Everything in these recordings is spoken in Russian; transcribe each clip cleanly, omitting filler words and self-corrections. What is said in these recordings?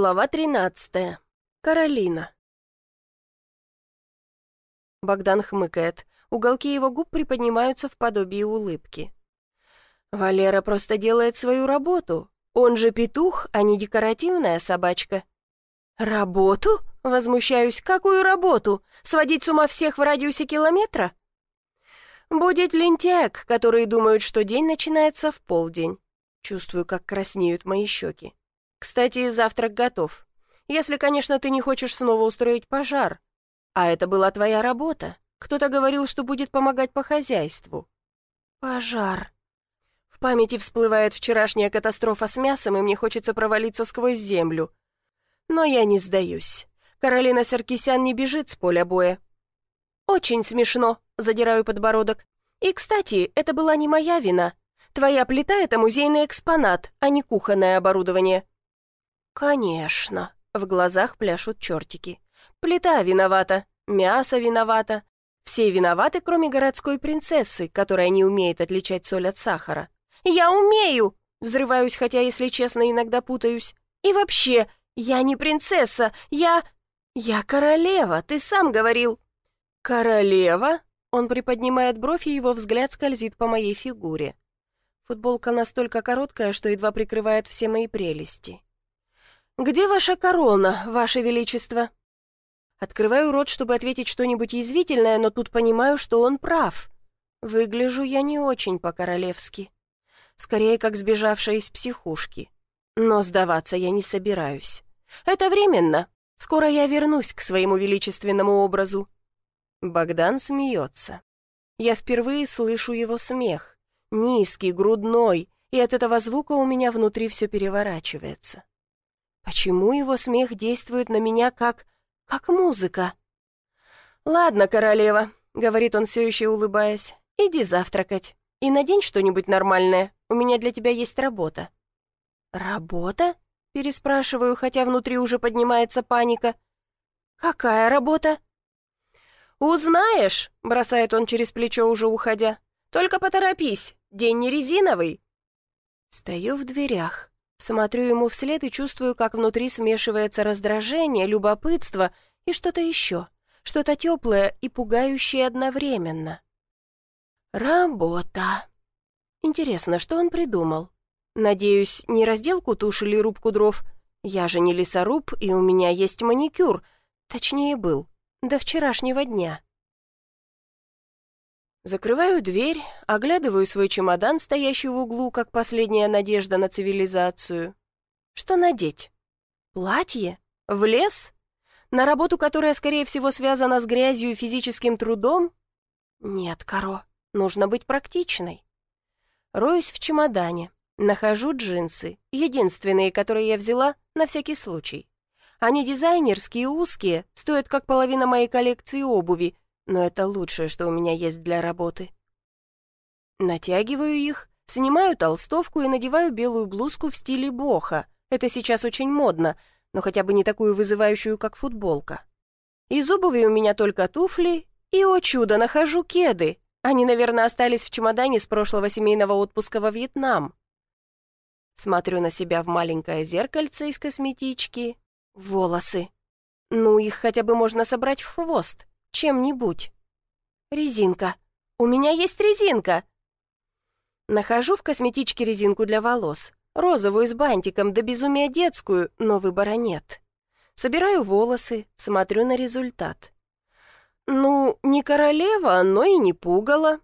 Глава 13. Каролина. Богдан хмыкает. Уголки его губ приподнимаются в подобии улыбки. Валера просто делает свою работу. Он же петух, а не декоративная собачка. «Работу?» — возмущаюсь. «Какую работу? Сводить с ума всех в радиусе километра?» Будет лентяек, которые думают, что день начинается в полдень. Чувствую, как краснеют мои щеки. Кстати, завтрак готов. Если, конечно, ты не хочешь снова устроить пожар. А это была твоя работа. Кто-то говорил, что будет помогать по хозяйству. Пожар. В памяти всплывает вчерашняя катастрофа с мясом, и мне хочется провалиться сквозь землю. Но я не сдаюсь. Каролина Саркисян не бежит с поля боя. Очень смешно, задираю подбородок. И, кстати, это была не моя вина. Твоя плита — это музейный экспонат, а не кухонное оборудование. Конечно. В глазах пляшут чертики. Плита виновата, мясо виновато. Все виноваты, кроме городской принцессы, которая не умеет отличать соль от сахара. «Я умею!» — взрываюсь, хотя, если честно, иногда путаюсь. «И вообще, я не принцесса, я королева, ты сам говорил». «Королева?» — он приподнимает бровь, и его взгляд скользит по моей фигуре. Футболка настолько короткая, что едва прикрывает все мои прелести. «Где ваша корона, ваше величество?» Открываю рот, чтобы ответить что-нибудь язвительное, но тут понимаю, что он прав. Выгляжу я не очень по-королевски. Скорее, как сбежавшая из психушки. Но сдаваться я не собираюсь. Это временно. Скоро я вернусь к своему величественному образу. Богдан смеется. Я впервые слышу его смех. Низкий, грудной, и от этого звука у меня внутри все переворачивается. Почему его смех действует на меня как музыка? «Ладно, королева», — говорит он, все еще улыбаясь, — «иди завтракать и надень что-нибудь нормальное, у меня для тебя есть работа». «Работа?» — переспрашиваю, хотя внутри уже поднимается паника. «Какая работа?» «Узнаешь», — бросает он через плечо, уже уходя. «Только поторопись, день не резиновый». Стою в дверях. Смотрю ему вслед и чувствую, как внутри смешивается раздражение, любопытство и что-то еще, что-то теплое и пугающее одновременно. Работа. Интересно, что он придумал? Надеюсь, не разделку туш или рубку дров. Я же не лесоруб, и у меня есть маникюр. Точнее, был. До вчерашнего дня. Закрываю дверь, оглядываю свой чемодан, стоящий в углу, как последняя надежда на цивилизацию. Что надеть? Платье? В лес? На работу, которая, скорее всего, связана с грязью и физическим трудом? Нет, Каро, нужно быть практичной. Роюсь в чемодане, нахожу джинсы, единственные, которые я взяла на всякий случай. Они дизайнерские, узкие, стоят как половина моей коллекции обуви, но это лучшее, что у меня есть для работы. Натягиваю их, снимаю толстовку и надеваю белую блузку в стиле бохо. Это сейчас очень модно, но хотя бы не такую вызывающую, как футболка. Из обуви у меня только туфли и, о чудо, нахожу кеды. Они, наверное, остались в чемодане с прошлого семейного отпуска во Вьетнам. Смотрю на себя в маленькое зеркальце из косметички. Волосы. Ну, их хотя бы можно собрать в хвост. Чем-нибудь. Резинка. У меня есть резинка. Нахожу в косметичке резинку для волос. Розовую с бантиком, до безумия детскую, но выбора нет. Собираю волосы, смотрю на результат. Ну, не королева, но и не пугало.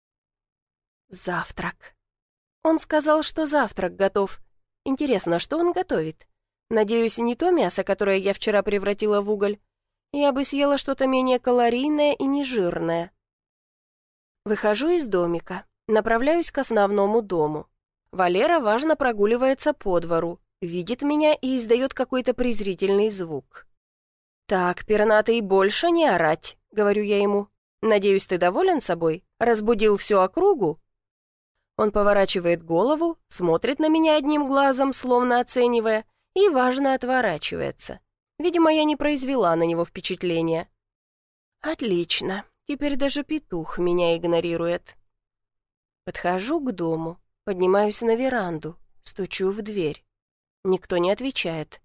Завтрак. Он сказал, что завтрак готов. Интересно, что он готовит? Надеюсь, не то мясо, которое я вчера превратила в уголь. Я бы съела что-то менее калорийное и нежирное. Выхожу из домика, направляюсь к основному дому. Валера важно прогуливается по двору, видит меня и издает какой-то презрительный звук. «Так, пернатый, больше не орать», — говорю я ему. «Надеюсь, ты доволен собой? Разбудил всю округу?» Он поворачивает голову, смотрит на меня одним глазом, словно оценивая, и важно отворачивается. Видимо, я не произвела на него впечатления. Отлично, теперь даже петух меня игнорирует. Подхожу к дому, поднимаюсь на веранду, стучу в дверь. Никто не отвечает.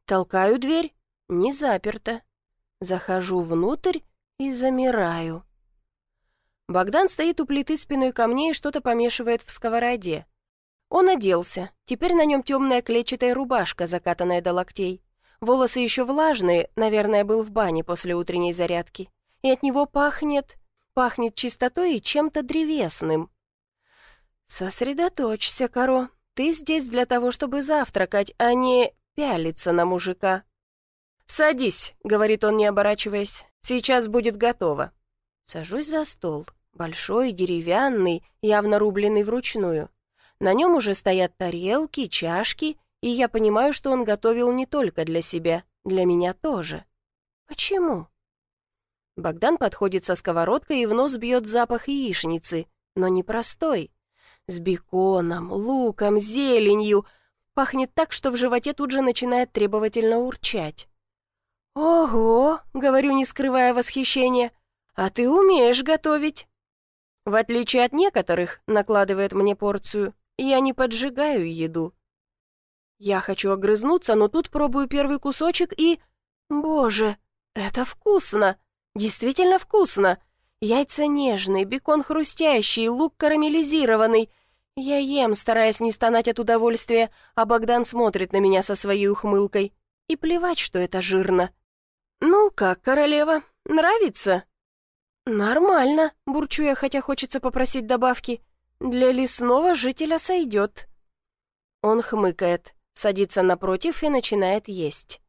Толкаю дверь. Не заперта. Захожу внутрь и замираю. Богдан стоит у плиты спиной ко мне и что-то помешивает в сковороде. Он оделся. Теперь на нем темная клетчатая рубашка, закатанная до локтей. Волосы еще влажные, наверное, был в бане после утренней зарядки. И от него пахнет чистотой и чем-то древесным. «Сосредоточься, Каро. Ты здесь для того, чтобы завтракать, а не пялиться на мужика». «Садись», — говорит он, не оборачиваясь. «Сейчас будет готово». Сажусь за стол. Большой, деревянный, явно рубленый вручную. На нем уже стоят тарелки, чашки, и я понимаю, что он готовил не только для себя, для меня тоже. Почему? Богдан подходит со сковородкой, и в нос бьет запах яичницы, но не простой. С беконом, луком, зеленью. Пахнет так, что в животе тут же начинает требовательно урчать. «Ого!» — говорю, не скрывая восхищения. «А ты умеешь готовить!» В отличие от некоторых, накладывает мне порцию, я не поджигаю еду. Я хочу огрызнуться, но тут пробую первый кусочек и... Боже, это вкусно! Действительно вкусно! Яйца нежные, бекон хрустящий, лук карамелизированный. Я ем, стараясь не стонать от удовольствия, а Богдан смотрит на меня со своей ухмылкой. И плевать, что это жирно. «Ну как, королева, нравится?» «Нормально», — бурчу я, хотя хочется попросить добавки. «Для лесного жителя сойдет». Он хмыкает, садится напротив и начинает есть.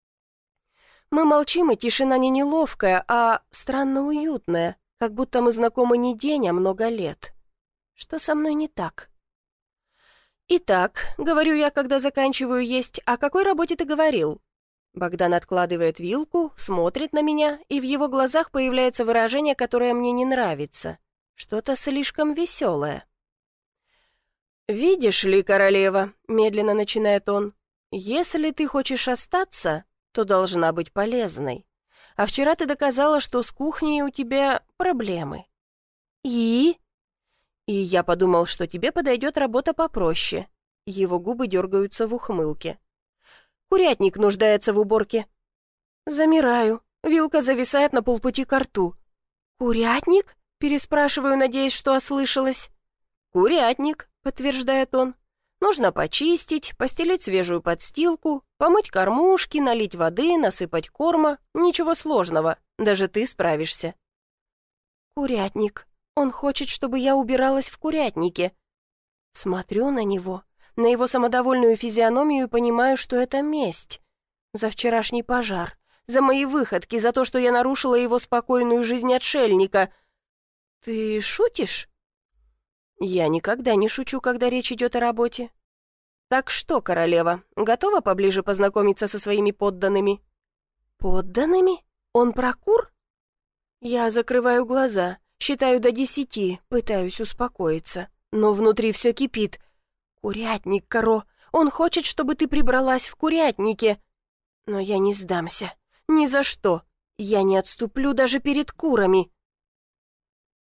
Мы молчим, и тишина не неловкая, а странно уютная, как будто мы знакомы не день, а много лет. Что со мной не так? «Итак», — говорю я, когда заканчиваю есть, — «о какой работе ты говорил?» Богдан откладывает вилку, смотрит на меня, и в его глазах появляется выражение, которое мне не нравится. Что-то слишком веселое. «Видишь ли, королева», — медленно начинает он, — «если ты хочешь остаться, то должна быть полезной. А вчера ты доказала, что с кухней у тебя проблемы». «И?» «И я подумал, что тебе подойдет работа попроще». Его губы дергаются в ухмылке. «Курятник нуждается в уборке». Замираю. Вилка зависает на полпути ко рту. «Курятник?» — переспрашиваю, надеясь, что ослышалась. «Курятник», — подтверждает он. «Нужно почистить, постелить свежую подстилку, помыть кормушки, налить воды, насыпать корма. Ничего сложного, даже ты справишься». «Курятник. Он хочет, чтобы я убиралась в курятнике». Смотрю на него, на его самодовольную физиономию и понимаю, что это месть. За вчерашний пожар, за мои выходки, за то, что я нарушила его спокойную жизнь отшельника. «Ты шутишь?» «Я никогда не шучу, когда речь идет о работе». «Так что, королева, готова поближе познакомиться со своими подданными?» «Подданными? Он прокур?» Я закрываю глаза, считаю до 10, пытаюсь успокоиться, но внутри все кипит. «Курятник, Каро, он хочет, чтобы ты прибралась в курятнике». Но я не сдамся. Ни за что. Я не отступлю даже перед курами.